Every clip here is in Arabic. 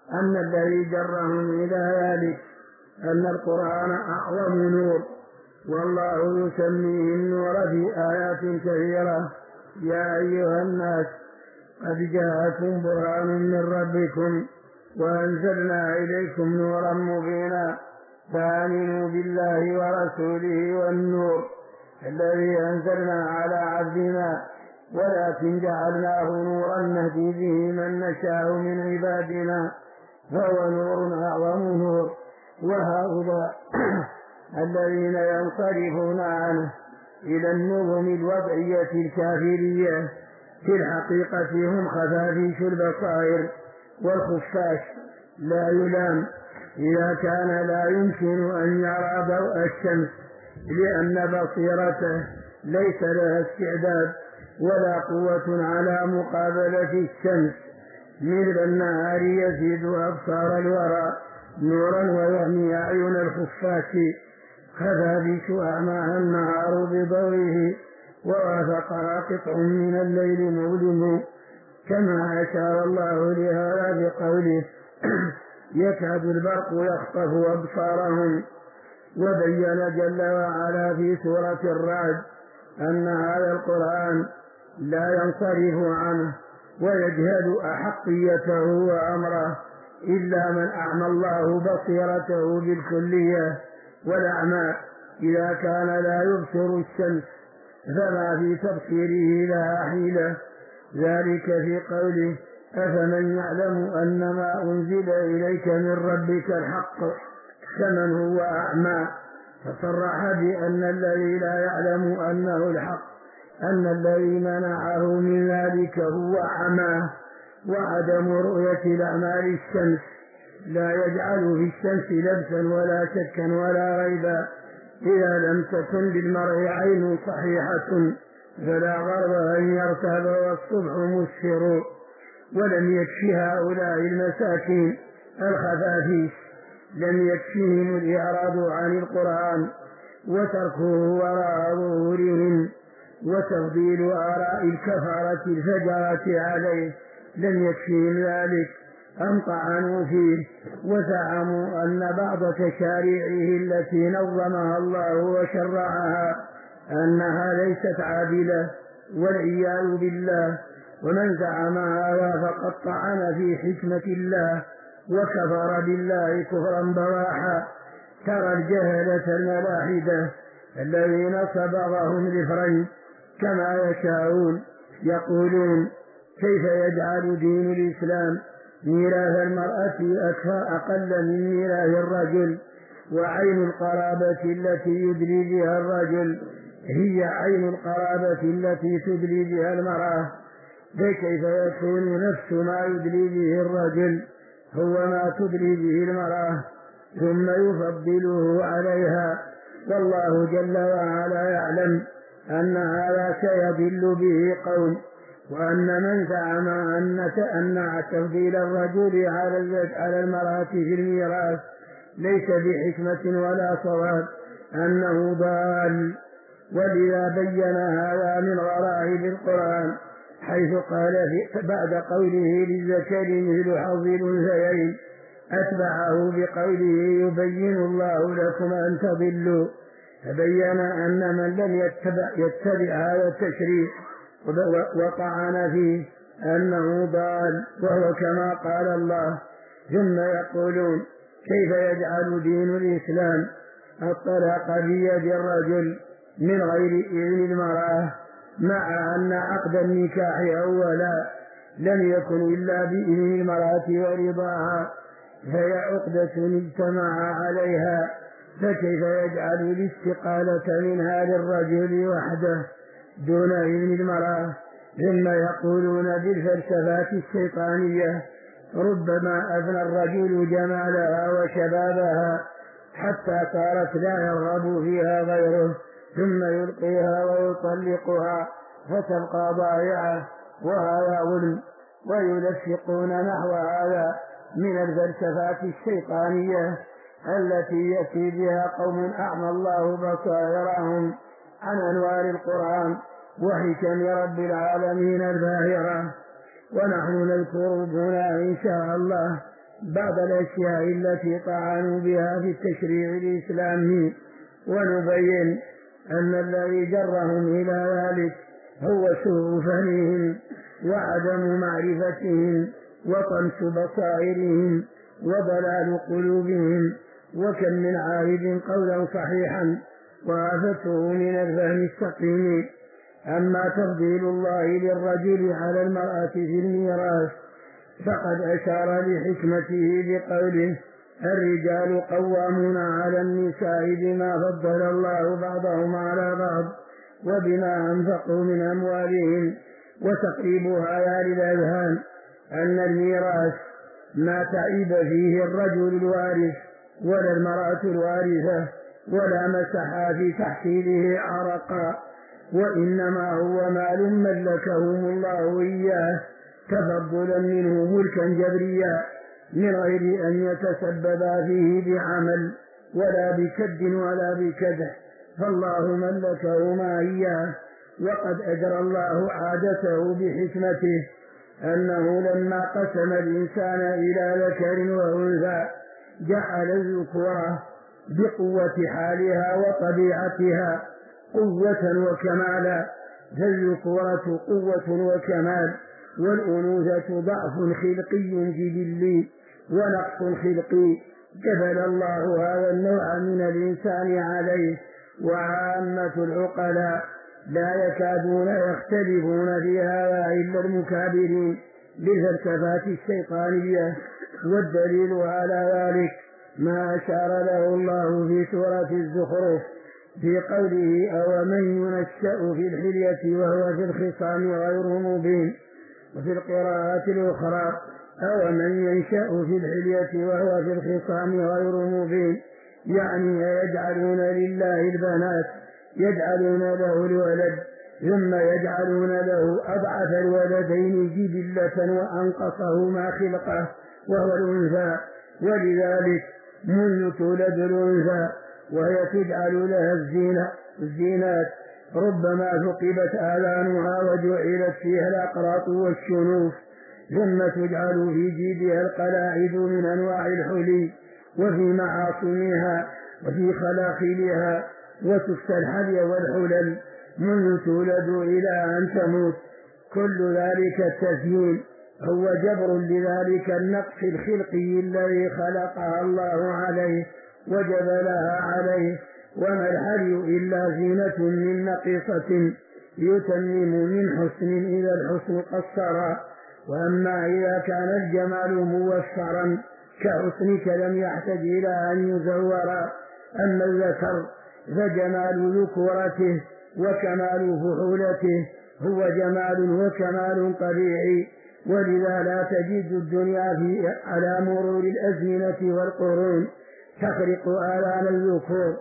أن الذي جرهم إلى ذلك أن القرآن أعظم نور، والله يسميه النور في آيات كثيرة: يا أيها الناس قد جاءكم برهان من ربكم وأنزلنا إليكم نورا مبينا فآمنوا بالله ورسوله والنور الذي أنزلنا على عبدنا ولكن جعلناه نورا نهدي به من نشاء من عبادنا فهو نور أعظم نور. وهؤلاء الذين ينصرفون عنه إلى النظم الوضعية الكافرية في الحقيقة هم خفافيش البصائر والخفاش، لا يلام إذا كان لا يمكن أن يرى ضوء الشمس لأن بصيرته ليس لها استعداد ولا قوة على مقابلة الشمس. مثل النهار يزيد أبصار الورى نورا ويهمي أعين الخفاش، خفافيش أعماها النهار بضوئه ووافقها قطع من الليل مظلم، كما أشار الله لهذا بقوله: يكاد البرق يخطف أبصارهم. وبين جل وعلا في سورة الرعد أن هذا القرآن لا ينصرف عنه ويجهل أحقيته وأمره إلا من أعمى الله بصيرته بالكلية، والأعمى إذا كان لا يبصر الشمس فما في تبصيره لها حيلة. ذلك في قوله: أفمن يعلم أن ما أنزل إليك من ربك الحق كمن هو أعمى. فصرح بأن الذي لا يعلم أنه الحق أن الذي منعه من ذلك هو أعمى. وعدم رؤية الأعمال الشمس لا يجعل في الشمس لبسا ولا شكا ولا ريبا. إذا لم تكن للمرء عين صحيحة فلا غرض أن يرتاب والصبح مسفر. ولم يكفي هؤلاء المساكين الخفافيش، لم يكفيهم الإعراض عن القرآن وتركه وراء ظهورهم وتفضيل آراء الكفرة الفجرة عليه، لم يكفيهم ذلك، أم طعنوا فيه وزعموا أن بعض تشاريعه التي نظمها الله وشرعها أنها ليست عادلة، والعياذ بالله. ومن زعم هذا فقد طعن في حكمة الله وكفر بالله كفرا بواحا. ترى الجهلة الملاحدة الذين صبغهم لفرين كما يشاءون يقولون: كيف يجعل دين الإسلام ميراث المرأة أقل من ميراث الرجل، وعين القرابة التي يدلي بها الرجل هي عين القرابة التي تدلي بها المرأة، فكيف يكون نفس ما يدلي به الرجل هو ما تدلي به المرأة ثم يفضله عليها؟ والله جل وعلا يعلم أن هذا سيضل به قوم، وأن من زعم أن تفضيل الرجل على المرأة في الميراث ليس بحكمة ولا صواب أنه ضال. ولذا بين هذا من غرائب القرآن حيث قال بعد قوله: للذكر مثل حظ الأنثيين، أتبعه بقوله: يبين الله لكم أن تضلوا. فبين أن من لم يتبع هذا التشريع وطعن فيه أنه ضال، وهو كما قال الله: ثم يقولون كيف يجعل دين الإسلام الطلاق بيد الرجل من غير إذن المرأة، مع أن عقد النكاح أولا لم يكن إلا بإذن المرأة ورضاها، فهي عقدة اجتمع عليها، فكيف يجعل الاستقالة منها للرجل وحده دون إذن المرأة؟ ثم يقولون بالفلسفات الشيطانية: ربما أفنى الرجل جمالها وشبابها حتى صارت لا يرغب فيها غيره ثم يلقيها ويطلقها فتبقى ضائعة، وهذا ظلم. ويلفقون نحو هذا من الفلسفات الشيطانية التي يأتي بها قوم أعمى الله بصائرهم عن أنوار القرآن وحكم رب العالمين الباهرة. ونحن نذكر هنا إن شاء الله بعض الأشياء التي طعنوا بها في التشريع الإسلامي، ونبين أن الذي جرهم إلى ذلك هو سوء فهمهم وعدم معرفتهم وطمس بصائرهم وضلال قلوبهم. وكم من عارض قولا صحيحا وآفته من الفهم السقيم. أما تفضيل الله للرجل على المرأة في الميراث فقد أشار لحكمته بقوله: الرجال قوامون على النساء بما فضل الله بعضهم على بعض وبما أنفقوا من أموالهم. وتقريب هذا للأذهان أن الميراث ما تعيب فيه الرجل الوارث ولا المرأة الوارثة ولا مسح في تحصيله عرقا، وإنما هو مال ملكهم الله إياه تفضلا منه ملكا جبريا من غير أن يتسببا فيه بعمل ولا بكد ولا بكدح، فالله ملكهما إياه. وقد أجرى الله عادته بحكمته أنه لما قسم الإنسان إلى ذكر وأنثى جعل الذكورة بقوة حالها وطبيعتها قوة وكمالا، فالذكورة قوة وكمال، والأنوثة ضعف خلقي جبلي ونقص خلقي جبل الله هذا النوع من الإنسان عليه. وعامة العقلاء لا يكادون يختلفون في هذا إلا المكابرين لفلسفات الشيطانية، والدليل على ذلك ما أشار له الله في سورة الزخرف في قوله: أومن ينشأ في الحلية وهو في الخصام غير مبين. وفي القراءات الأخرى: أومن ينشأ في الحلية وهو في الخصام غير مبين، يعني يجعلون لله البنات، يجعلون له الولد ثم يجعلون له أضعف الولدين جبلة وأنقصهما خلقه وهو الأنثى. ولذلك منذ تولد الأنثى وهي تجعل لها الزينات ربما ثقبت آذانها وجعلت فيها الأقراط والشنوف، ثم تجعل في جيدها القلاعد من أنواع الحلي وفي معاصمها وفي خلاخلها، وتكسى الحلي والحلل منذ تولد إلى أن تموت. كل ذلك التزيين هو جبر لذلك النقص الخلقي الذي خلقها الله عليه وجبلها عليه. وما الحلي إلا زينة من نقيصة يتمم من حسن إذا الحسن قصرا. وأما إذا كان الجمال موفرا كحسنك لم يحتج إلى أن يزورا. أما الذكر فجمال ذكورته وكمال فحولته هو جمال وكمال طبيعي، ولذا لا تجد الدنيا على مرور الأزمنة والقرون تخرق آلام الذكور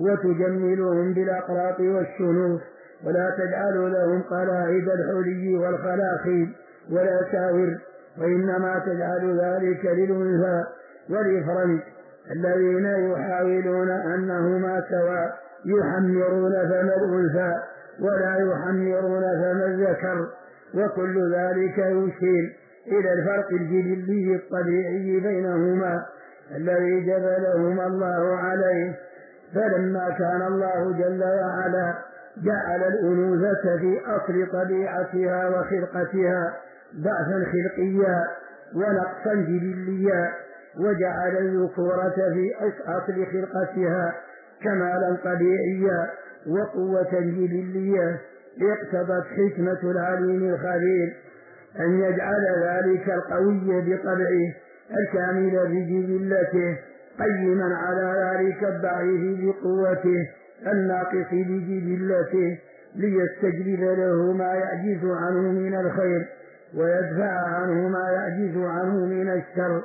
وتجملهم بالأقراط والشنوف، ولا تجعل لهم قلائد الحلي والخلاخيل والأساور، وإنما تجعل ذلك للأنثى والإفرنج الذين يحاولون أنهما سواء، يحمرون فم الأنثى ولا يحمرون فم الذكر، وكل ذلك يشير إلى الفرق الجبلي الطبيعي بينهما الذي جبلهما الله عليه. فلما كان الله جل وعلا جعل الأنوثة في أصل طبيعتها وخلقتها ضعفا خلقيا ونقصا جبليا، وجعل الذكورة في أصل خلقتها كمالا طبيعيا وقوة جبلية، اقتضت حكمة العليم الخبير أن يجعل ذلك القوي بطبعه الكامل بجبلته قيما على ذلك الضعيف بقوته الناقص بجبلته، ليستجلب له ما يعجز عنه من الخير ويدفع عنه ما يعجز عنه من الشر.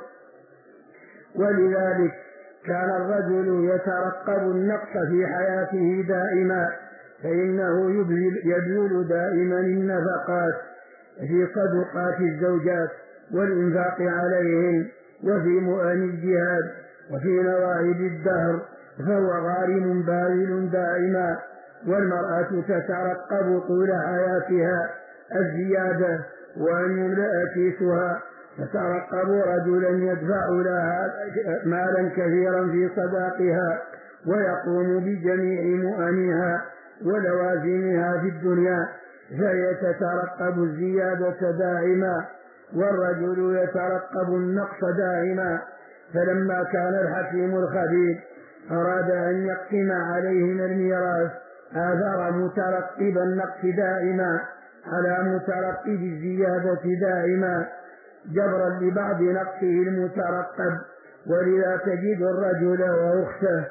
ولذلك كان الرجل يترقب النقص في حياته دائما، فإنه يبذل دائما النفقات في صدقات الزوجات والإنفاق عليهن وفي مؤن الجهاد وفي نوائب الدهر، فهو غارم باذل دائما. والمرأة تترقب طول حياتها الزيادة وأن يملأ كيسها فترقبوا رجلا يدفع لها مالا كثيرا في صداقها ويقوم بجميع مؤنها ولوازمها في الدنيا، فهي تترقب الزيادة دائما والرجل يترقب النقص دائما. فلما كان الحكيم الخبير أراد أن يقسم عليهم الميراث آثر مترقب النقص دائما على مترقب الزيادة دائما جبرا لبعض نقصه المترقب. ولذا تجد الرجل وأخته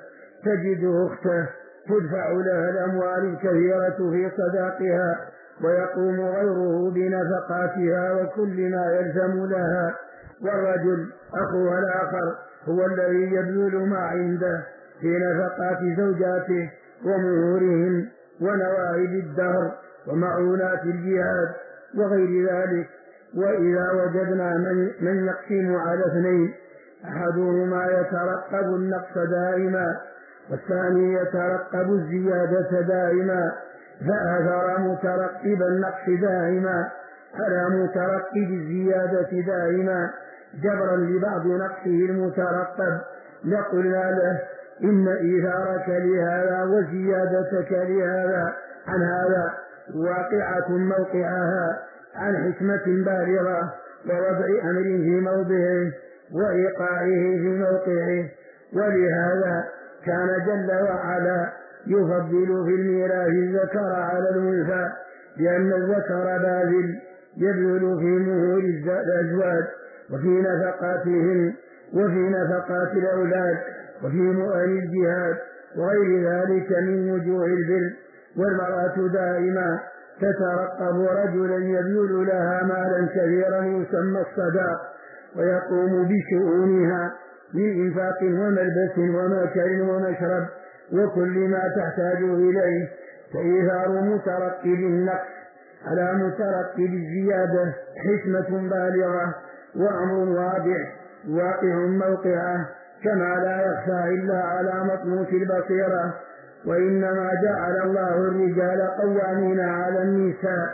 تدفع لها الأموال الكثيرة في صداقها ويقوم غيره بنفقاتها وكل ما يلزم لها، والرجل أخوها الآخر هو الذي يبذل ما عنده في نفقات زوجاته ومهورهم ونوائب الدهر ومعونات الجهاد وغير ذلك. وإذا وجدنا من يقسم على اثنين أحدهما يترقب النقص دائما والثاني يترقب الزيادة دائما، فأثر مترقب النقص دائما على مترقب الزيادة دائما جبرا لبعض نقصه المترقب، لقلنا له إن إيثارك لهذا وزيادتك لهذا عن هذا واقعة موقعها عن حكمة بالغة ووضع أمر في موضعه وإيقاعه في موقعه. ولهذا كان جل وعلا يفضل في الميراث الذكر على الأنثى، لأن الذكر باذل يبذل في مهور الأزواج وفي نفقاتهم وفي نفقات الأولاد وفي مؤن الجهاد وغير ذلك من وجوه البر. والمرأة دائما تترقب رجلا يبذل لها مالا كثيرا يسمى الصداق ويقوم بشؤونها من إنفاق وملبس ومأكل ومشرب وكل ما تحتاج إليه، فإيثار مترقب النقص على مترقب الزيادة حكمة بالغة وأمر واضح واقع موقعه كما لا يخفى إلا على مطموس البصيرة. وإنما جعل الله الرجال قوامين على النساء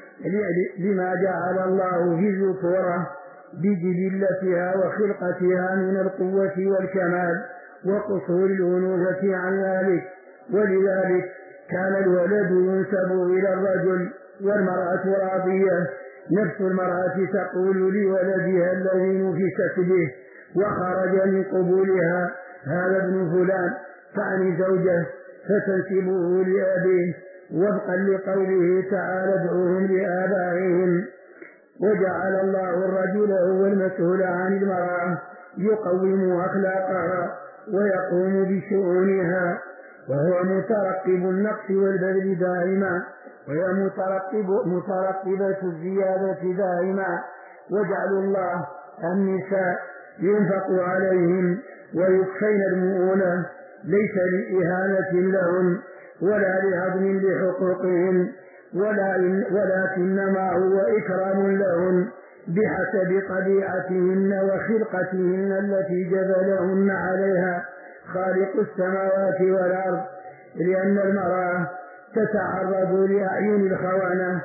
لما جعل الله في الذكورة بجبلتها وخلقتها من القوة والكمال وقصور الأنوثة عن ذلك، ولذلك كان الولد ينسب إلى الرجل والمرأة راضية. نفس المرأة تقول لولدها الذي نفست به وخرج من قبولها هذا ابن فلان تعني زوجه فتنسبه لأبيه وفقا لقوله تعالى ادعوهم لآبائهم. وجعل الله الرجل هو المسؤول عن المرأة يقوم أخلاقها ويقوم بشؤونها، وهو مترقب النقص والبذل دائما وهي مترقبة الزيادة دائما. وجعل الله النساء ينفق عليهم ويكفين المؤونة ليس لإهانة لهم ولا لهضم لحقوقهم ولكنما هو إكرام لهم بحسب طبيعتهن وخلقتهن التي جبلهن عليها خالق السماوات والأرض، لأن المرأة تتعرض لأعين الخونة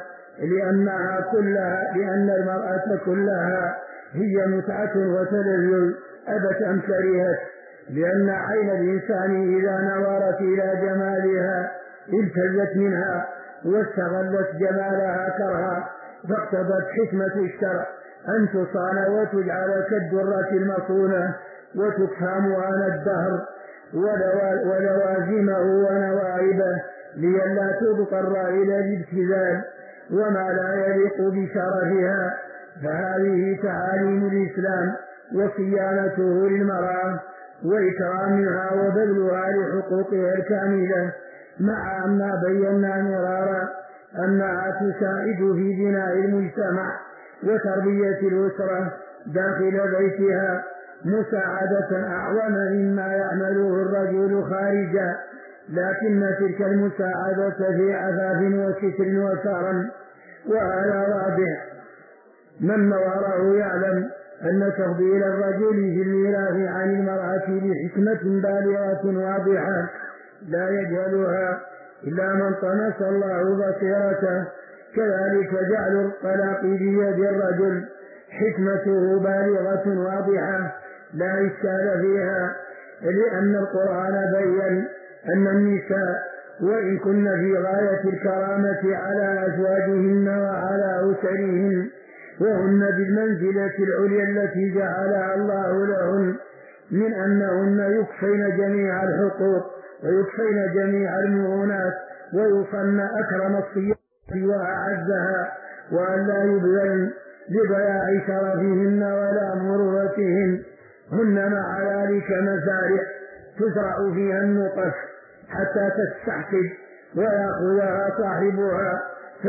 لأن المرأة كلها هي متعة وتلذذ أبت أم كرهت، لأن عين الإنسان إذا نظرت إلى جمالها التزت منها واستغلت جمالها كرها، فاقتضت حكمة الشرع أن تصان وتجعل كالدرة المصونة وتكفى مؤان الدهر ولوازمه ونوائبه لئلا تضطر إلى الابتذال وما لا يليق بشرفها. فهذه تعاليم الإسلام وصيانته للمرأة وإكرامها وبذلها لحقوقها الكاملة، مع أن بينا مرارا أنها تساعد في بناء المجتمع وتربية الأسرة داخل بيتها مساعدة أعظم مما يعمله الرجل خارجا، لكن تلك المساعدة في عفاف وستر وكرم. وهذا واضح، من نظره يعلم أن تفضيل الرجل في الميراث عن المرأة بحكمة بالغة واضحة لا يجهلها إلا من طمس الله بصيرته. كذلك جعل الطلاق بيد الرجل حكمته بالغة واضحة لا إشكال فيها، لأن القرآن بين أن النساء وإن كن في غاية الكرامة على أزواجهن وعلى أسرهن، وهن بالمنزلة العليا التي جعلها الله لهن، من أنهن يكفين جميع الحقوق ويكفين جميع المؤونات ويصن أكرم الصيام وأعزها، وأن لا يبذلن لضياع شرفهن ولا مروتهن. هن مع ذلك مزارع تزرع فيها النطف حتى تستحسد ويأخذها صاحبها،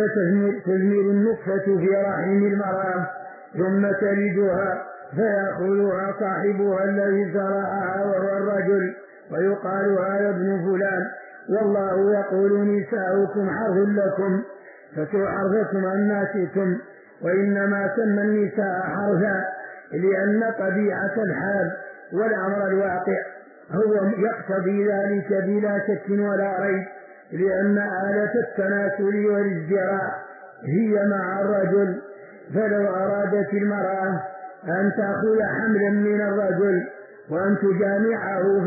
فتثمر النطفة في رحم المرأة ثم تلدها، فيأخذها صاحبها الذي زرعها وهو الرجل، ويقال هذا ابن فلان. والله يقول نساؤكم حرث لكم فاتوا حرثكم أن شئتم، وإنما سمى النساء حرثا لأن طبيعة الحال والأمر الواقع هو يقتضي ذلك بلا شك ولا ريب، لأن آلة التناسل والازدراع هي مع الرجل. فلو أرادت المرأة أن تأخذ حملا من الرجل وأن تجامعه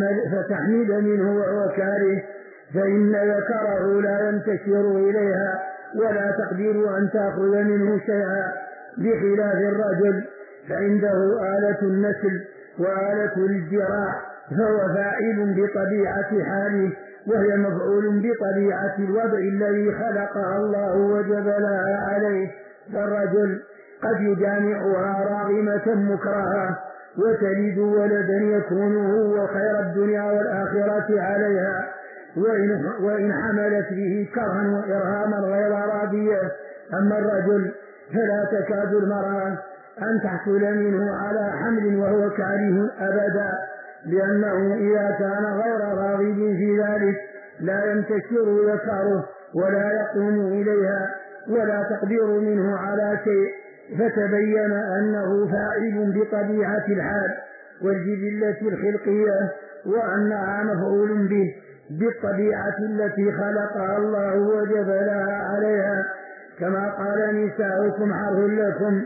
فتحمل منه وهو كاره، فإن ذكره لا ينتشر إليها ولا تقدر أن تأخذ منه شيئا، بخلاف الرجل فعنده آلة النسل وآلة الازدراع، فهو فاعل بطبيعة حاله، وهي مفعول بطبيعة الوضع الذي خلقها الله وجبلها عليه. فالرجل قد يجامعها راغمة مكرها وتلد ولدا يكون هو خير الدنيا والآخرة عليها، وإن حملت به كرها وإرهاما غير راضية. أما الرجل فلا تكاد المرأة أن تحصل منه على حمل وهو كاره أبدا، لأنه إذا كان غير راغب في ذلك لا ينتشر ذكره ولا يقوم إليها ولا تقدير منه على شيء، فتبين أنه فاعل بطبيعة الحال والجبلة الخلقية، وأنها مفعول به بالطبيعة التي خلقها الله وجبلها عليها. كما قال نساؤكم حرث لكم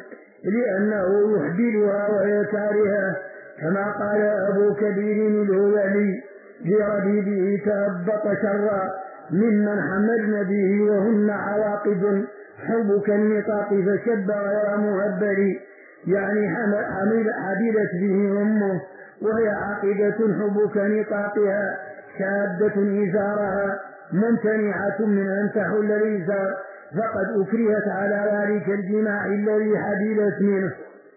لأنه يحبلها وهي كارهة، كما قال أبو كبير الهذلي لربيبه تهبط شرا ممن حملن به وهن عواقب حبك النطاق فشب غير مهبل، يعني حملت به أمه وهي عاقبة حبك نطاقها شادة إزارها ممتنعة من أن تحل الإزار، فقد أكرهت على ذلك الجماع الذي حبلت منه.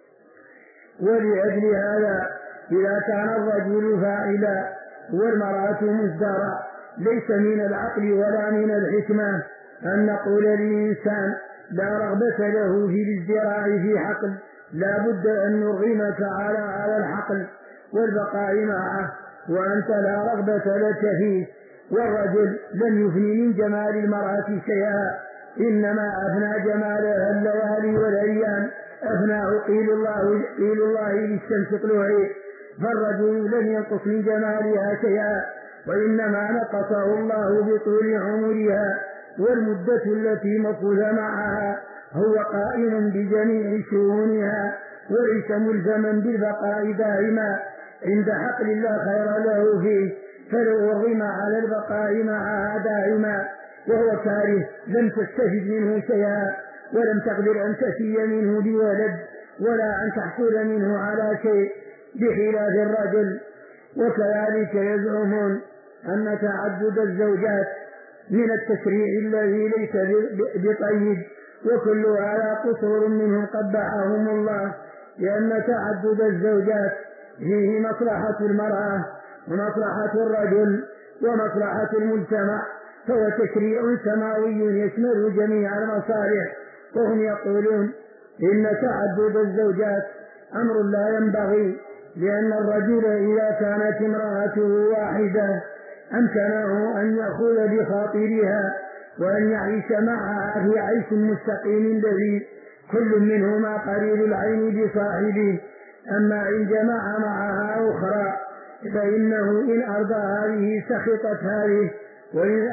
ولأجل هذا إذا كان الرجل فاعلا والمرأة مزدرع ليس من العقل ولا من الحكمة أن نقول للإنسان لا رغبة له في الازدراع في حقل، لا بد أن نرغمك على هذا الحقل والبقاء معه وأنت لا رغبة لك فيه. والرجل لم يفني من جمال المرأة شيئا، إنما أفنى جمالها الليالي والأيام، أفناه قيل الله للشمس طلوعي، فالرجل لم ينقص من جمالها شيئا، وإنما نقصه الله بطول عمرها والمدة التي مكث معها، هو قائم بجميع شؤونها وليس ملزما بالبقاء دائما عند حقل لا خير له فيه، فلو أرغم على البقاء معها دائما وهو كاره لم تستفد منه شيئا، ولم تقدر أن تفي منه بولد ولا أن تحصل منه على شيء، بخلاف الرجل. وكذلك يزعمون أن تعدد الزوجات من التشريع الذي ليس بطيب، وكل هذا قصور منهم قبحهم الله، لأن تعدد الزوجات فيه مصلحة المرأة ومصلحة الرجل ومصلحة المجتمع، فهو تشريع سماوي يشمل جميع المصالح. وهم يقولون إن تعدد الزوجات أمر لا ينبغي، لأن الرجل إذا كانت امرأته واحدة أمكنه أن يأخذ بخاطرها وأن يعيش معها في عيش مستقيم لذيذ كل منهما قريب العين بصاحبه. أما إن جمع معها أخرى فإنه إن أرضى هذه سخطت هذه،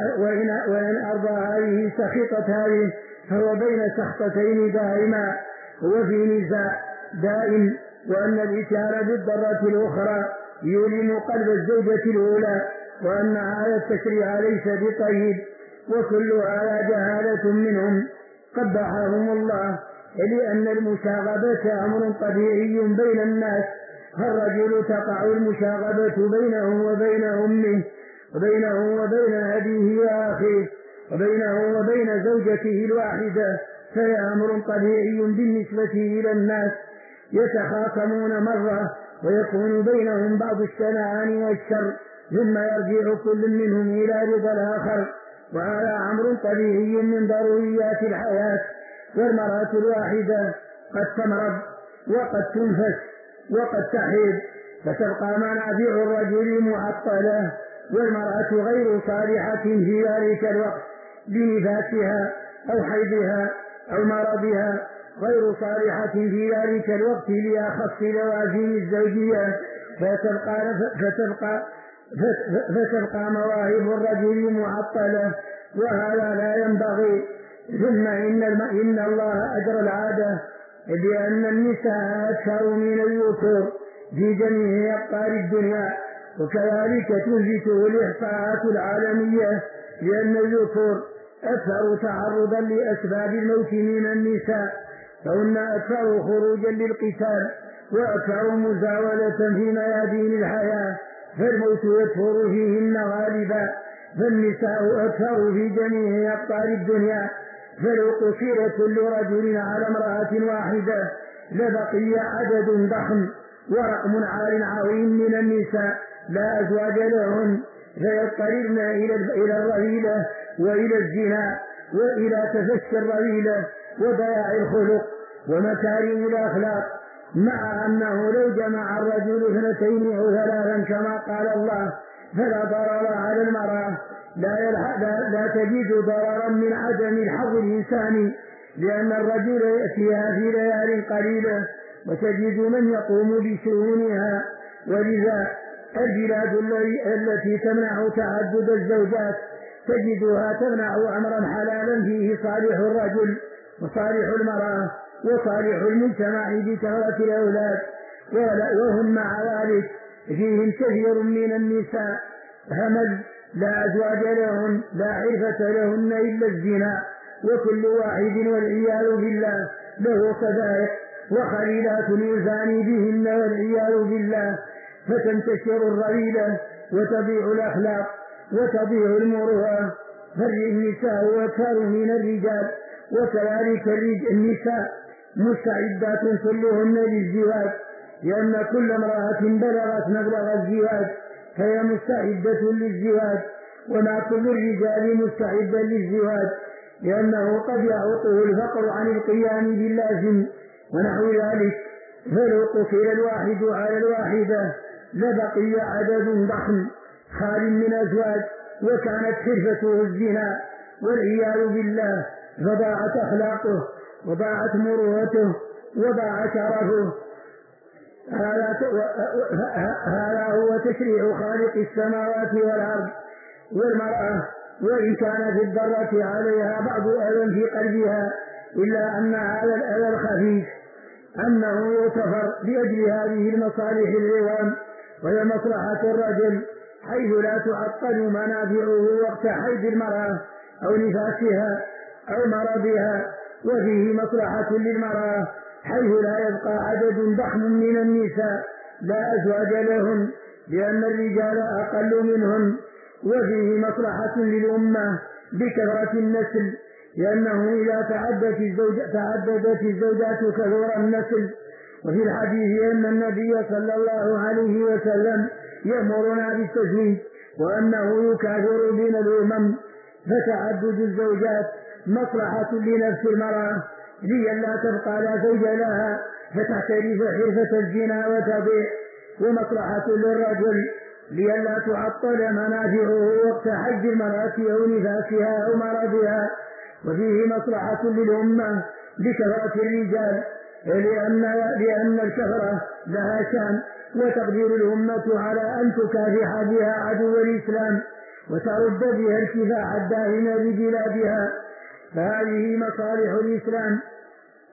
وإن أرضى هذه سخطت هذه، فهو بين سخطتين دائما، هو في نزاع دائم، وأن الإتيان بالضرة الأخرى يؤلم قلب الزوجة الأولى، وأن هذا التشريع ليس بطيب، وكل هذا جهالة منهم قبحهم الله، لأن المشاغبة أمر طبيعي بين الناس، فالرجل تقع المشاغبة بينه وبين أمه، وبينه وبين أبيه وأخيه، وبينه وبين زوجته الواحدة، فهي أمر طبيعي بالنسبة إلى الناس. يتخاصمون مرة ويكون بينهم بعض الشنعان والشر، ثم يرجع كل منهم إلى رضا الآخر، وهذا أمر طبيعي من ضروريات الحياة. والمرأة الواحدة قد تمرض وقد تنفس وقد تحيض، فتبقى منافع الرجل معطلة، والمرأة غير صالحة في ذلك الوقت لنفاسها أو حيضها أو مرضها، غير صالحة في ذلك الوقت لأخص لوازم الزوجية، فتبقى مواهب الرجل معطلة، وهذا لا ينبغي. ثم إن الله أجرى العادة بأن النساء أكثر من الذكور في جميع أقطار الدنيا، وكذلك تثبته الإحصاءات العالمية لأن الذكور أكثر تعرضا لأسباب الموت من النساء، فهن أكثر خروجا للقتال وأكثر مزاولة في ميادين الحياة، فالموت يكثر فيهن غالبا، فالنساء أكثر في جميع أقطار الدنيا، فلو قصر كل رجل على امرأة واحدة لبقي عدد ضخم ورقم عال عظيم من النساء لا أزواج لهن، فيضطررن إلى الرذيلة وإلى الزنا وإلى تفشي الرذيلة وضياع الخلق ومكارم الأخلاق، مع أنه لو جمع الرجل 2 أو 3 كما قال الله فلا ضرر على المرأة، لا تجد ضررا من عدم الحظ الإنساني، لأن الرجل يأتيها في ليال قليلة وتجد من يقوم بشؤونها. ولذا البلاد التي تمنع تعدد الزوجات تجدها تمنع أمرا حلالا فيه صالح الرجل وصالح المرأة وصالح المجتمع بكثرة الأولاد، وهم مع ذلك فيهم كثير من النساء همل لا أزواج لهن لا عرفة لهن إلا الزنا، وكل واحد والعياذ بالله له صدائق وخليلات يزاني بهن والعياذ بالله، فتنتشر الرذيلة وتضيع الأخلاق وتضيع المروءة، فالنساء أكثر من الرجال، وكذلك النساء مستعدات كلهن للزواج، لأن كل امرأة بلغت مبلغ الزواج فهي مستعدة للزواج، وما كل الرجال مستعدا للزواج، لأنه قد يعوقه الفقر عن القيام باللازم ونحو ذلك. فلو قتل الواحد على الواحدة لبقي عدد ضخم خال من أزواج، وكانت حرفته الزنا والعياذ بالله، فضاعت أخلاقه وضاعت مروءته وضاع شرفه. هذا هو تشريع خالق السماوات والأرض. والمرأة وإن كان في الضرة عليها بعض أذى في قلبها، إلا أن هذا الأذى الخفيف أنه يغتفر لأجل هذه المصالح العظام، وهي مصلحة الرجل، حيث لا تعطل منافعه وقت حيض المرأة أو نفاسها أو مرضها، وفيه مصلحة للمرأة حيث لا يبقى عدد ضخم من النساء لا أزواج لهن لأن الرجال أقل منهم، وفيه مصلحة للأمة بكثرة النسل، لأنه إذا تعددت الزوجات كثر النسل. وفي الحديث أن النبي صلى الله عليه وسلم يأمرنا بالتزويج وأنه يكاثر بين الأمم، فتعدد الزوجات مصلحة لنفس المرأة لئلا تبقى لا زوج لها فتحترف حرفة الزنا وتضيع، ومصلحة للرجل لئلا تعطل منافعه وقت حج المرأة أو نفاسها أو مرضها. وفيه مصلحة للأمة بكثرة الرجال، لأن الكثرة لها شأن، وتقدر الأمة على أن تكافح بها عدو الإسلام وترد بها الكفاح الدائم ببلادها، فهذه مصالح الإسلام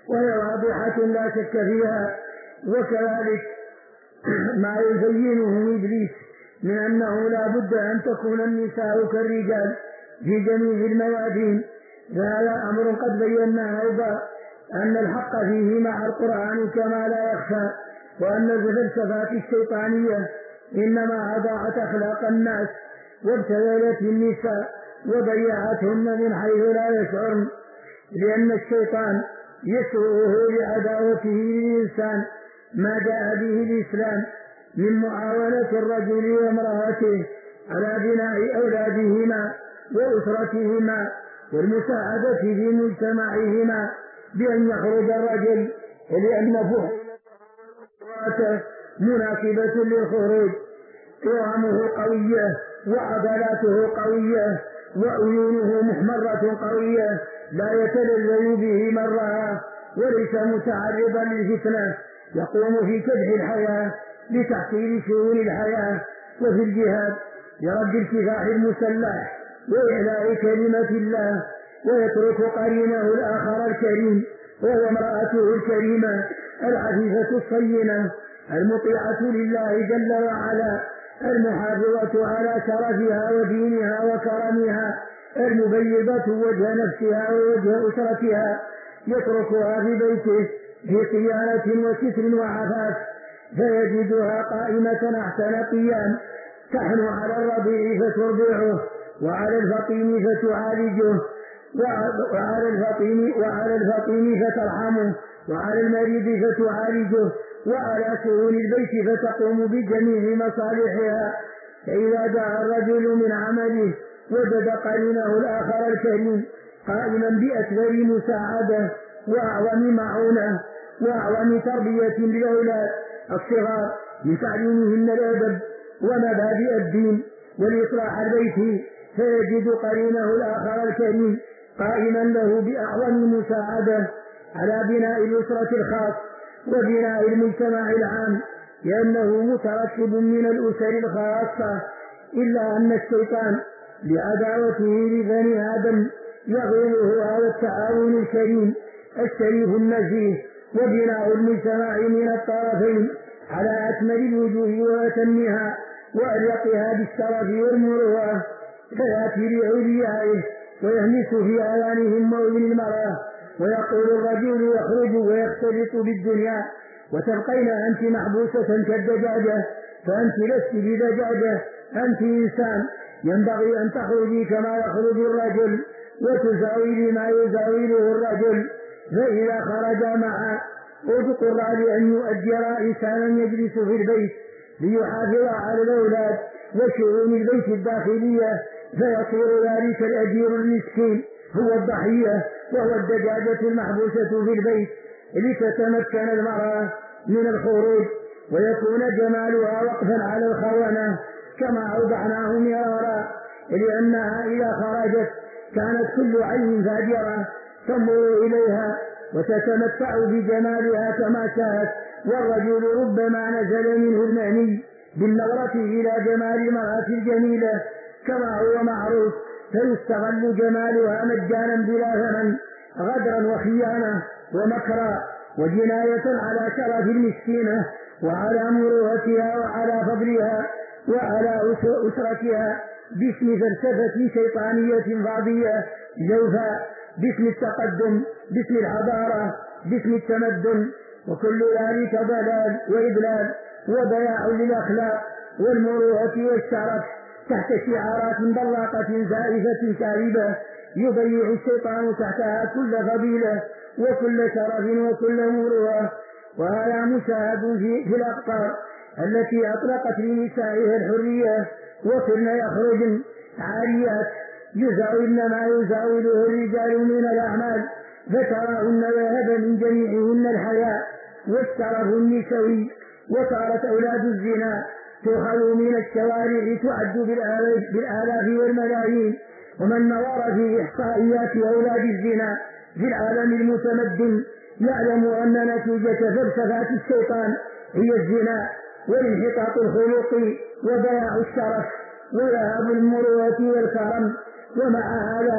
وهي واضحة لا شك فيها. وكذلك ما يزينه إبليس من أنه لا بد أن تكون النساء كالرجال في جميع الميادين، فهذا أمر قد بيناه أيضا أن الحق فيه مع القرآن كما لا يخفى، وأن الفلسفات الشيطانية إنما أضاعت أخلاق الناس وابتذلت النساء وضيعتهن من حيث لا يشعرن، لأن الشيطان يسوءه لعداوته للإنسان ما جاء به الإسلام من معاونة الرجل وامرأته على بناء أولادهما وأسرتهما والمساعدة في مجتمعهما بأن يخرج الرجل، لأن فحولته مناسبة للخروج، قوامه قوية وعضلاته قوية وعيونه محمرة قوية لا يتلذذ به من رآه وليس متعرضا للفتنة، يقوم في كدح الحياة لتحصيل شؤون الحياة وفي الجهاد لرد الكفاح المسلح وإعلاء كلمة الله، ويترك قرينه الآخر الكريم وهو امرأته الكريمة العفيفة الصينة المطيعة لله جل وعلا المحافظة على شرفها ودينها وكرمها المبيضة وجه نفسها ووجه أسرتها، يتركها في بيته في صيانة وستر وعفاف فيجدها قائمة أحسن قيام، تحن على الرضيع فترضعه وعلى الفطيم فتعالجه وعلى الفطيم فترحمه وعلى المريض فتعالجه وعلى شؤون البيت فتقوم بجميع مصالحها. فإذا دعا الرجل من عمله وجد قرينه الآخر الكريم قائما بأكبر مساعدة وأعظم معونة وأعظم تربية للأولاد الصغار من تعليمهن الأدب ومبادئ الدين والإصلاح البيتي، فيجد قرينه الآخر الكريم قائما له بأعظم مساعدة على بناء الأسرة الخاص وبناء المجتمع العام، لأنه متركب من الأسر الخاصة، إلا أن الشيطان لعداوته لبني آدم يغيره هذا التعاون الكريم الشريف النزيه وبناء المجتمع من الطرفين على أكمل الوجوه وأتمها وأليقها بالشرف والمروءة، فيأتي لعليائه ويهمس في آذانهم وأذن المرأة ويقول الرجل يخرج ويختلط بالدنيا وتبقين أنت محبوسة كالدجاجة، فأنت لست بدجاجة، أنت إنسان ينبغي أن تخرجي كما يخرج الرجل وتزاولي ما يزاوله الرجل، فإذا خرج معا اذكر لأن يؤجر إنسانا يجلس في البيت ليحافظ على الأولاد وشؤون البيت الداخلية، فيصير ذلك الأجير المسكين هو الضحية وهو الدجاجة المحبوسة في البيت، لتتمكن المرأة من الخروج ويكون جمالها وقفا على الخونة كما أوضحناه مرارا، لأنها إذا خرجت كانت كل عين فاجرة تنظر إليها وتتمتع بجمالها كما شاءت، والرجل ربما نزل منه المني بالنظرة إلى جمال المرأة الجميلة كما هو معروف، فيستغل جمالها مجانا بلا ثمن غدرا وخيانة ومكرا وجناية على شرف المسكينة وعلى مروءتها وعلى فضلها وعلى أسرتها باسم فلسفة شيطانية فاضية جوفاء، باسم التقدم، باسم الحضارة، باسم التمدن، وكل ذلك ضلال وإضلال وضياع للأخلاق والمروءة والشرف تحت شعارات ضلاقة زائفة كاذبة يضيع الشيطان تحتها كل فضيلة وكل شرف وكل مروءة. وهذا مشاهد في الأقطار التي أطلقت لنسائها الحرية وصرن يخرجن عاريات يزاولن ما يزاوله الرجال من الأعمال، فتراهن ذهب من جميعهن الحياء والشرف النسوي، وصارت أولاد الزنا تؤخذ من الشوارع تعد بالآلاف والملايين، ومن نظر في إحصائيات أولاد الزنا في العالم المتمدن يعلم أن نتيجة فلسفات الشيطان هي الزنا والانحطاط الخلقي وضياع الشرف وذهاب المروءة والكرم. ومع هذا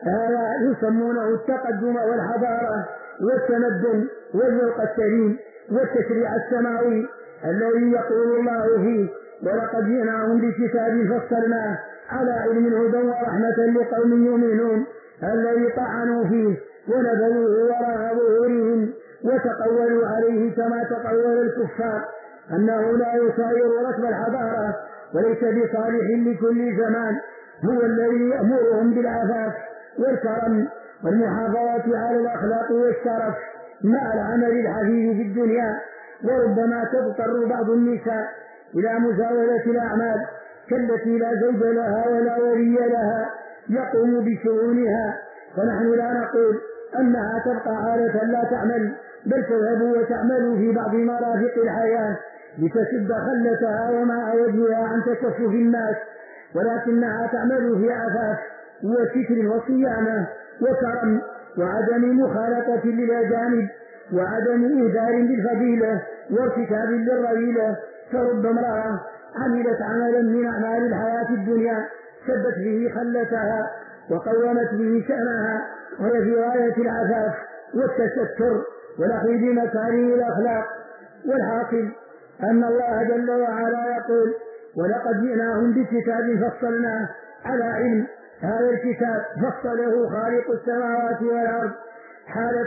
هذا يسمونه التقدم والحضارة والتمدن والذوق السليم والتشريع السماوي الذي يقول الله فيه: ولقد جئناهم بكتاب فصلناه على علم هدى ورحمة لقوم يؤمنون، الذي طعنوا فيه ونبذوه وراء ظهورهم وتقولوا عليه كما تقول الكفار، أنه لا يساير ركب الحضارة وليس بصالح لكل زمان. هو الذي يأمرهم بالعفاف والكرم والمحافظة على الأخلاق والشرف مع العمل الحثيث في الدنيا. وربما تضطر بعض النساء إلى مزاولة الأعمال كالتي لا زوج لها ولا ولي لها يقوم بشؤونها، فنحن لا نقول أنها تبقى عادة لا تعمل، بل تذهب وتعمل في بعض مرافق الحياة لتسد خلتها ومع وجهها عن تكفف الناس، ولكنها تعمل في عفاف وستر وصيانة وكرم وعدم مخالطة للأجانب وعدم إهدار بالفضيلة وارتكاب للرذيلة. فرب امرأة عملت عملا من أعمال الحياة الدنيا سدت به خلتها وقومت به شأنها، وهي في غاية العفاف والتستر والأخذ بمكارم الأخلاق. والحاصل أن الله جل وعلا يقول: ولقد جئناهم بكتاب فصلناه على علم. هذا الكتاب فصله خالق السماوات والأرض حال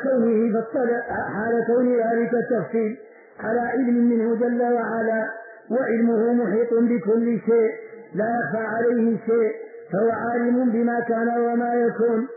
كون ذلك التفصيل على علم منه جل وعلا، وعلمه محيط بكل شيء لا يخفى عليه شيء، فهو عالم بما كان وما يكون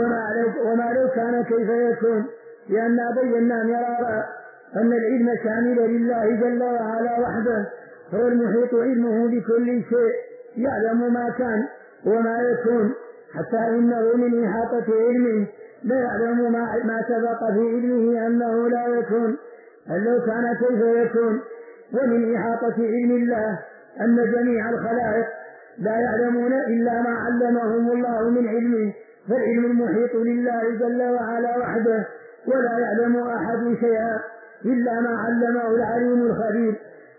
وما لو كان كيف يكون، لأننا بينا مرارا أن العلم شامل لله جل وعلا وحده، هو المحيط علمه بكل شيء يعلم ما كان وما يكون، حتى إنه من إحاطة علمه لا يعلم ما سبق في علمه أنه لا يكون، أن لو كان كيف يكون. ومن إحاطة علم الله أن جميع الخلائق لا يعلمون إلا ما علمهم الله من علمه، فالعلم المحيط لله جل وعلا وحده، ولا يعلم أحد شيئا إلا ما علمه العليم الخبير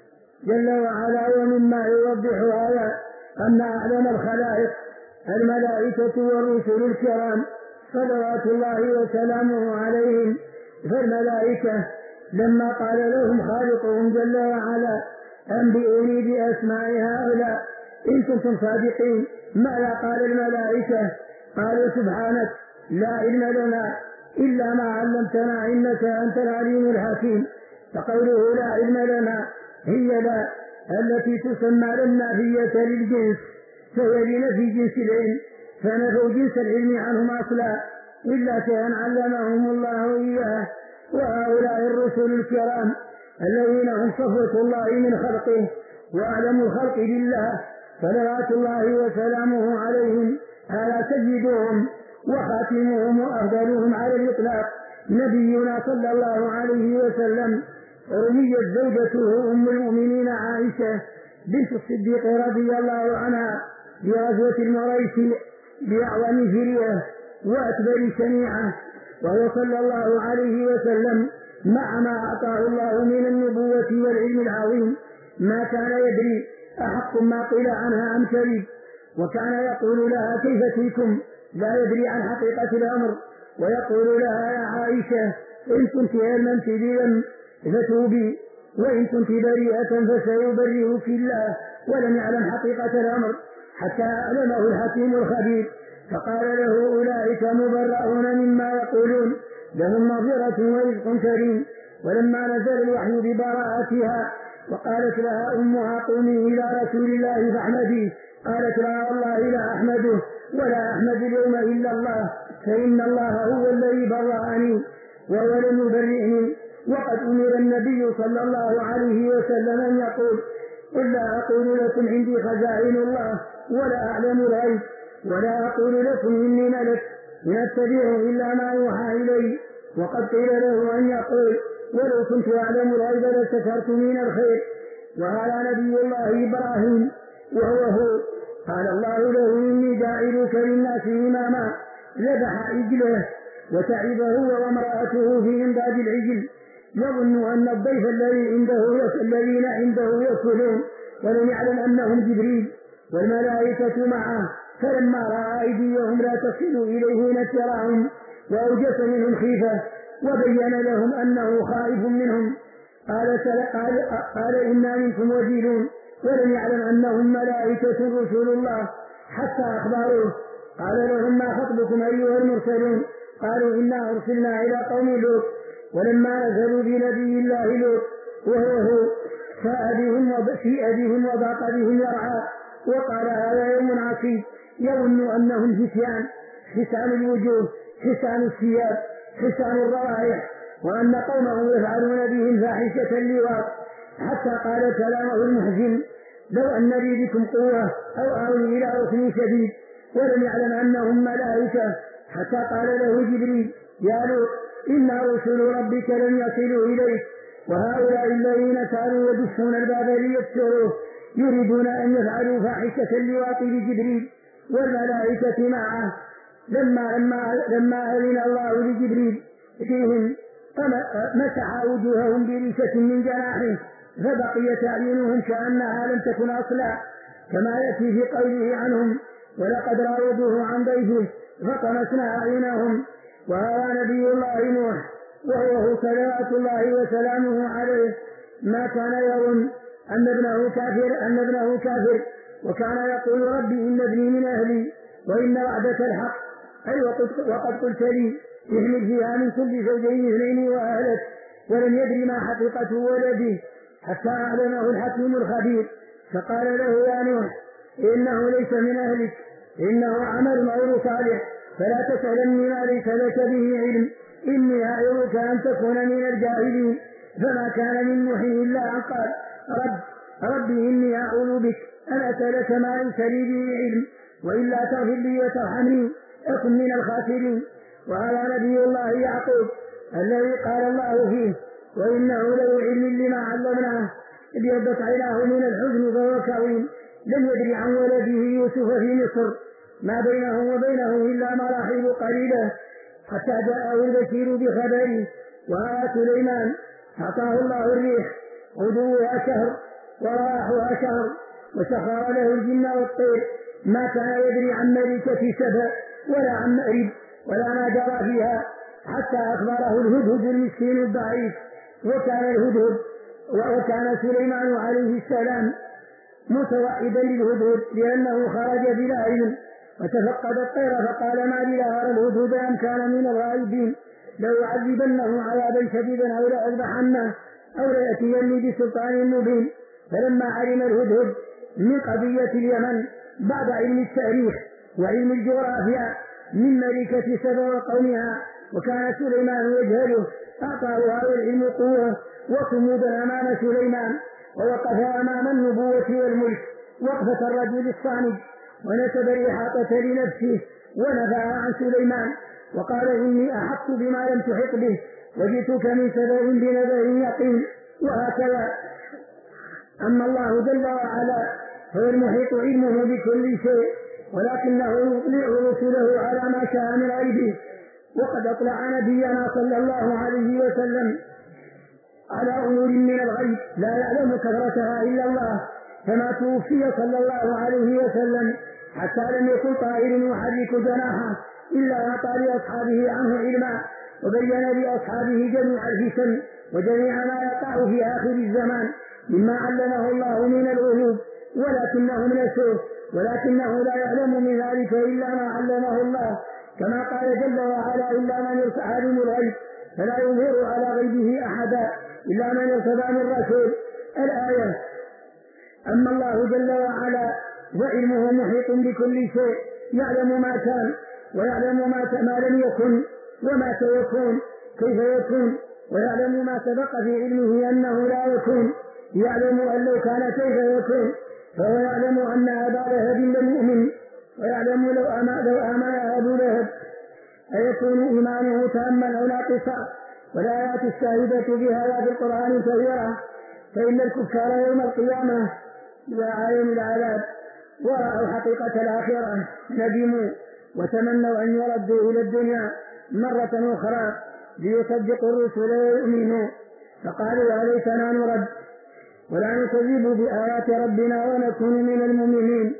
جل وعلا. ومما يوضح هذا أن أعلم الخلائق الملائكة والرسل الكرام صلوات الله وسلامه عليهم، فالملائكة لما قال لهم خالقهم جل وعلا: أنبئوني بأسماء هؤلاء إن كنتم صادقين، ماذا قال الملائكة؟ قالوا: سبحانك لا علم لنا إلا ما علمتنا إنك أنت العليم الحكيم. فقوله لا علم لنا هي لا التي تسمى النافية للجنس، فهي لنفي جنس العلم، فنفوا جنس العلم عنهم أصلا إلا كأن علمهم الله إياه. وهؤلاء الرسل الكرام الذين هم صفوة الله من خلقه وأعلم الخلق بالله صلوات الله وسلامه عليهم، هذا سيدهم وخاتمهم وأفضلهم على الإطلاق نبينا صلى الله عليه وسلم، رميت زوجته أم المؤمنين عائشة بنت الصديق رضي الله عنها في غزوة المريسي بأعوام سرية وأكبر شنيعة، وهو صلى الله عليه وسلم مع ما أعطاه الله من النبوة والعلم العظيم ما كان يدري أحق ما قيل عنها أم كذب، وكان يقول لها: كيف فيكم؟ لا يدري عن حقيقة الأمر، ويقول لها: يا عائشة إن كنت علمت بذنب فتوبي، وإن كنت بريئة فسيبرئك الله، ولم يعلم حقيقة الأمر حتى أعلمه الحكيم الخبير. فقال له: أولئك مبرؤون مما يقولون، لهم مغفرة ورزق كريم. ولما نزل الوحي ببراءتها وقالت لها أمها: قومي إلى رسول الله فاحمديه، قالت لها: والله لا أحمده ولا أحمد اليوم إلا الله، فإن الله هو الذي برأني وهو لم يبرئني. وقد أمر النبي صلى الله عليه وسلم أن يقول: قل لا أقول لكم عندي خزائن الله ولا أعلم الغيب ولا أقول لكم إني ملك إن أتبع إلا ما يوحى إلي. وقد قيل له أن يقول: ولو كنت أعلم الغيب لاستكثرت من الخير. وهذا نبي الله إبراهيم وهو قال الله له: إني جاعلك للناس إماما، ذبح عجله وتعب هو وامرأته في إمداد العجل، يظن أن الضيف الذين عنده يأكلون، ولم يعلم أنهم جبريل والملائكة معه، فلما رأى أيديهم لا تصل إليه نكرهم وأوجس منهم خيفة وبين لهم أنه خائف منهم. قال إنا منكم وجيلون، ولم يعلم أنهم ملائكة رسول الله حتى أخبروه. قال لهم ما خطبكم أيها المرسلون؟ قالوا إنا أرسلنا إلى قوم لوط. ولما نزلوا بنبي الله لوط وهو سيء بهم وضاق بهم يرعى، وقال هذا يوم عصيب، يظن أنهم فتيان، حسان الوجوه، حسان الثياب، حسان الروائح، وأن قومه يفعلون بهم فاحشة اللواط، حتى قال كلامه المحزن لو أن لي بكم قوة أو آوي إلى ركن شديد. ولم يعلم أنهم ملائكة حتى قال له جبريل يا لوط إنا رسل ربك لن يصلوا إليك، وهؤلاء الذين كانوا يدسون الباب ليكسروه يريدون أن يفعلوا فاحشة اللواط لجبريل والملائكة معه. لما أذن الله لجبريل فيهم مسح وجوههم بريشة من جناحه فبقيت أعينهم كأنها لم تكن أصلا، كما يأتي في قوله عنهم ولقد راودوه عن ضيفه فطمسنا أعينهم. وهذا نبي الله نوح وهو صلوات الله وسلامه عليه ما كان يظن أن ابنه كافر، وكان يقول ربي إن ابني من أهلي وإن وعدك الحق، أي وقد قلت لي احمل فيها من كل زوجين اثنين وأهلك، ولم يدري ما حقيقة ولده حتى أعلمه الحكيم الخبير. فقال له يا نوح إنه ليس من أهلك إنه عمل غير صالح، فلا تسألني ما ليس لك به علم، إني أعظك أن تكون من الجاهلين. فما كان من نوح إلا أن قال ربي إني أعوذ بك أن أسألك ما ليس لي به علم، وإلا تغفر لي وترحمني أكن من الخاسرين. وهذا نبي الله يعقوب الذي قال الله فيه وإنه لذو علم لما علمناه، إذ يبت عيناه من الحزن فهو كظيم، لم يدري عن ولده يوسف في مصر ما بينه وبينه إلا مراحل قليلة، حتى جاءه البشير بخبره. وهذا سليمان أعطاه الله الريح غدوها شهر ورواحها شهر، وسخر له الجن والطير، ما كان يدري عن ملكة سبأ ولا عن مأرب ولا ما جرى فيها، حتى أخبره الهدهد المسكين الضعيف. وكان سليمان عليه السلام متوعدا للهدهد لأنه خرج بلا علم وتفقد الطير فقال ما لي لا أرى الهدهد أم كان من الغائبين، لو أعذبنه عذابا شديدا أو لأذبحنه أو ليأتيني بسلطان مبين. فلما علم الهدهد من قضية اليمن بعد علم التاريخ وعلم الجغرافيا من ملكة سبأ وقومها وكان سليمان يجهله، أعطاه هذا العلم قوة وصمودا أمام سليمان، ووقف أمام النبوة والملك وقفة الرجل الصامد، ونسب الإحاطة لنفسه ونفاها عن سليمان، وقال إني أحط بما لم تحط به وجئتك من سبأ بنبأ يقين. وهكذا. أما الله جل وعلا هو المحيط علمه بكل شيء، ولكنه يطلع رسله على ما شاء من غيبه. وقد أطلع نبينا صلى الله عليه وسلم على أمور من الغيب لا يعلم كثرتها إلا الله، فما توفي صلى الله عليه وسلم حتى لم يكن طائر يحرك جناحه إلا أعطى لأصحابه عنه علما، وبين لأصحابه جميع الفتن وجميع ما يقع في آخر الزمان مما علمه الله من الغيوب، ولكنهم نسوه، ولكنه لا يعلم من ذلك إلا ما علمه الله، كما قال جل وعلا إلا من يرتضى عالم الغيب فلا يظهر على غيبه أحدا إلا من يرتضى من رسول. الآية. أما الله جل وعلا وعلمه محيط بكل شيء، يعلم ما كان ويعلم ما لم يكن وما سيكون كيف يكون، ويعلم ما سبق في علمه أنه لا يكون، يعلم أن لو كان كيف يكون، فهو يعلم أن أبا لهب لم يؤمن، ويعلم لو آمن أبو لهب أيكون إيمانه تاما أو ناقصا. والآيات الشاهدة بهذا في القرآن كثيرة، فإن الكفار يوم القيامة بعالم العذاب ورأوا حقيقة الآخرة ندموا وتمنوا أن يردوا إلى الدنيا مرة أخرى ليصدقوا الرسل ويؤمنوا، فقالوا يا ليتنا نرد ولا نكذب بآيات ربنا ونكون من المؤمنين.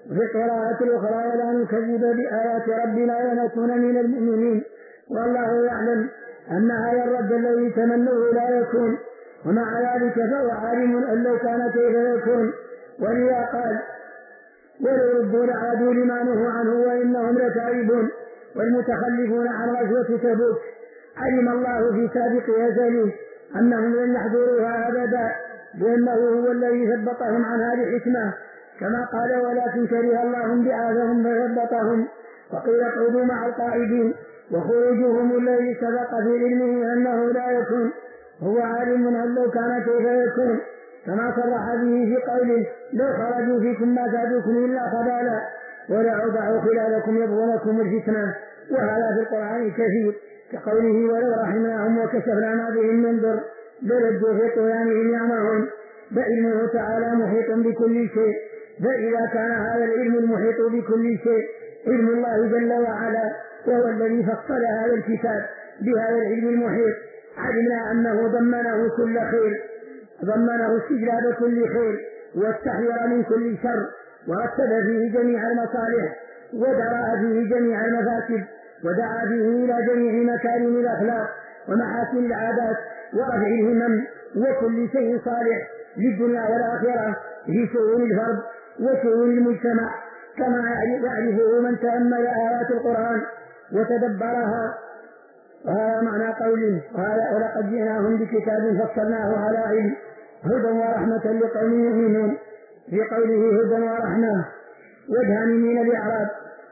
وفي القراءة الأخرى ولا نكذب بآيات ربنا ونكون من المؤمنين والله يعلم أن هذا الرد الذي تمنوه لا يكون، ومع ذلك فهو عالم أن لو كان كيف يكون. ولذا قال ولو ردوا لعادوا لما نهوا عنه وإنهم لكاذبون. والمتخلفون عن غزوة تبوك علم الله في سابق أزله أنهم لن يحضروها أبدا، لأنه هو الذي ثبتهم عن هذه الحكمة، كما قال ولكن كره الله بعاثهم فثبتهم وقيل اقعدوا مع القاعدين. وخروجهم الذي سبق في علمه أنه لا يكون، هو عالم أن لو كان كيف يكون، كما صرح به في قوله لو خرجوا فيكم ما زادوكم إلا خبالا ولأوضعوا خلالكم يبغونكم الفتنة. وهذا في القرآن كثير، كقوله ولو رحمناهم وكشفنا ما بهم من ضر للجوا في طغيانهم يعمهون. فعلمه تعالى محيط بكل شيء، فإذا كان هذا العلم المحيط بكل شيء علم الله جل وعلا، وهو الذي فصل هذا الكتاب بهذا العلم المحيط، علمنا أنه ضمنه كل خير، ضمنه استجلاب كل خير والتحذير من كل شر، ورتب فيه جميع المصالح ودرأ فيه جميع المفاسد، ودعا فيه إلى جميع مكارم الأخلاق ومحاسن العادات ورفع الهمم وكل شيء صالح للدنيا والآخرة في شؤون الفرد وشؤون المجتمع، كما يعرفه من تأمل آيات القرآن وتدبرها. وهذا معنى قوله ولقد جئناهم بكتاب فصلناه على علم هدى ورحمة لقوم يؤمنون. في قوله هدى ورحمة وجهان من الإعراب،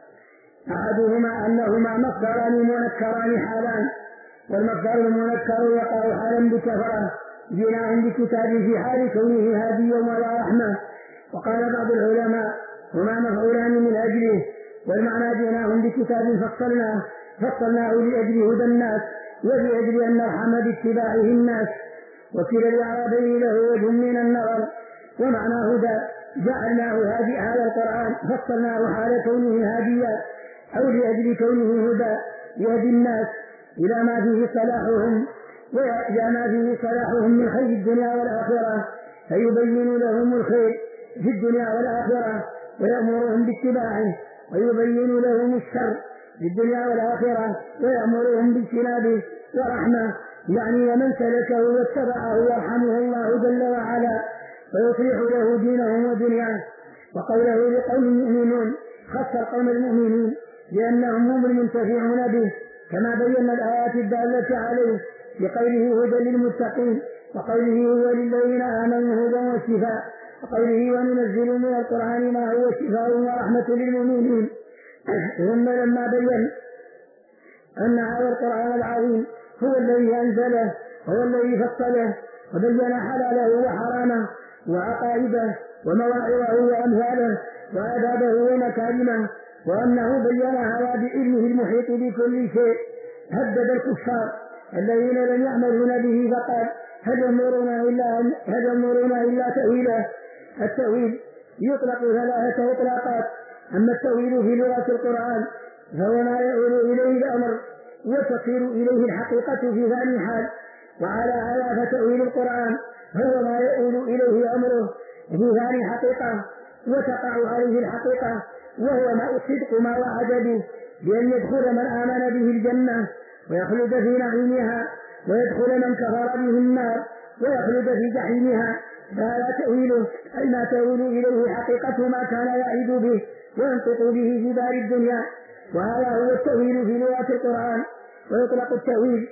أحدهما أنهما مصدران منكران حالان، والمصدر المنكر يقع حالا بكفرة جئناهم بكتاب في حال كونه هاديا ورحمة. وقال بعض العلماء هما مفعولان من أجله، والمعنى جئناهم بكتاب فصلناه لأجل هدى الناس ولأجل أن نرحم باتباعه الناس. وكلا الإعرابين له وجه من النظر، ومعنى هدى جعلناه هذا القرآن فصلناه حال كونه هاديا أو لأجل كونه هدى يهدي الناس إلى ما فيه صلاحهم من خير الدنيا والآخرة، فيبين لهم الخير في الدنيا والآخرة ويأمرهم باتباعه، ويبين لهم الشر في الدنيا والآخرة ويأمرهم باجتنابه. ورحمة يعني ومن سلكه واتبعه يرحمه الله جل وعلا ويصلح له دينهم ودنياه. وقوله لقوم يؤمنون خص القوم المؤمنين لأنهم هم المنتفعون به، كما بين الآيات الدالة عليه بقوله هدى للمتقين، وقوله هو للذين آمنوا هدى وشفاء، وقوله وننزل من القرآن ما هو شفاء ورحمة للمؤمنين. ثم لما بين أن هذا القرآن العظيم هو الذي أنزله هو الذي فصله وبين حلاله وحرامه وعقائده ومواعظه وأمثاله وآدابه ومكارمه، وأنه بين هذا بعلمه المحيط بكل شيء، هدد الكفار الذين لم يعملون به فقال هل يأمرون إلا تأويله. التأويل يطلق 3 إطلاقات، أما التأويل في لغة القرآن فهو ما يؤول إليه الأمر وتصير إليه الحقيقة في ثاني حال، وعلى هذا فتأويل القرآن هو ما يؤول إليه أمره في ثاني حقيقة وتقع عليه الحقيقة، وهو ما الصدق ما وعد به بأن يدخل من آمن به الجنة ويخلد في نعيمها، ويدخل من كفر به النار ويخلد في جحيمها. فهذا تأويله أي ما تؤول إليه حقيقة ما كان يعيد به وينطق به في دار الدنيا، وهذا هو التأويل في لغة القرآن. ويطلق التأويل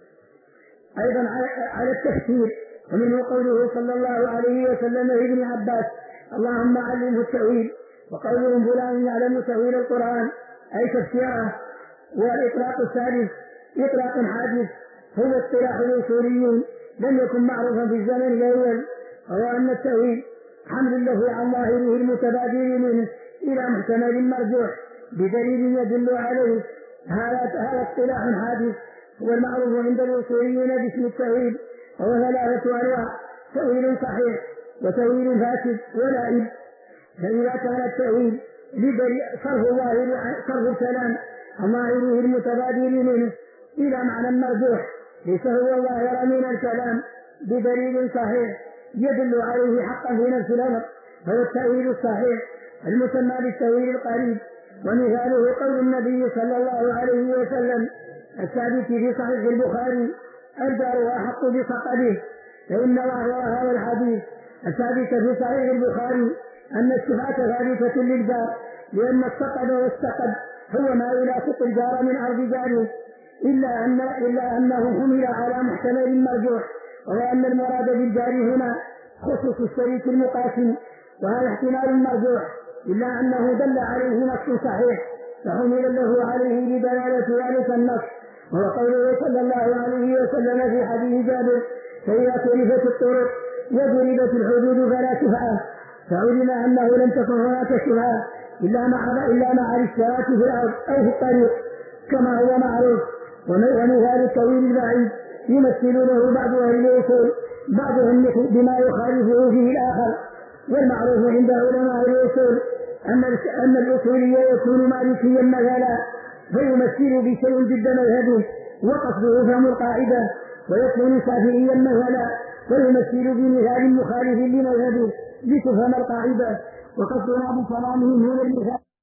أيضا على التفسير، ومنه قوله صلى الله عليه وسلم لابن عباس اللهم علمه التأويل، وقولهم فلان يعلم تأويل القرآن أي تفسيره. والإطلاق الثالث إطلاق حادث هو اصطلاح الأصوليين لم يكن معروفا في الزمن الأول، وهو أن التأويل حمل الله عن ظاهره المتبادر منه إلى محتمل مرجوح بدليل يدل عليه. هذا اصطلاح حادث هو المعروف عند الأصوليين باسم التأويل، وهو 3 أنواع: تأويل صحيح وتأويل فاسد ولائب. فإذا كان التأويل صرف الكلام عن ظاهره المتبادر منه إلى معنى مرجوح ليس هو ظاهر من الكلام بدليل صحيح يدل عليه حقا في نفس الأمر، فهو التأويل الصحيح. المسمى بالتأويل القريب، ومثاله قول النبي صلى الله عليه وسلم الثابت في صحيح البخاري: الجار أحق بصقبه، فإن هذا الحديث الثابت في صحيح البخاري أن الشفعة ثابتة للجار، لأن الصقب والسقب هو ما يلاصق الجار من أرض جاره، إلا أنه حمل على محتمل مرجوح، وهو أن المراد بالجار هنا خصوص الشريك المقاسم، وهذا احتمال مرجوح، إلا أنه دل عليه نص صحيح فحمل له عليه بدلالة ذلك النص، وهو قوله صلى الله عليه وسلم في حديث جابر: فإذا خلفت الطرق وضربت الحدود فلا شفعة. فعلم أنه لم تكن هناك شفعة إلا مع الاشتراك في الأرض أو في الطريق كما هو معروف. ومثال الطويل البعيد يمثل له بعض أهل الأصول بعضهم بما يخالفه فيه الآخر. والمعروف عند علماء الأصول أن الأصولي يكون مالكيا مثلا فيمثل بشيء ضد مذهبه وقصده فهم القاعدة، ويكون شافعيا مثلا فيمثل بمثال مخالف لمذهبه لتفهم القاعدة، وقصدنا بكلامه من المثال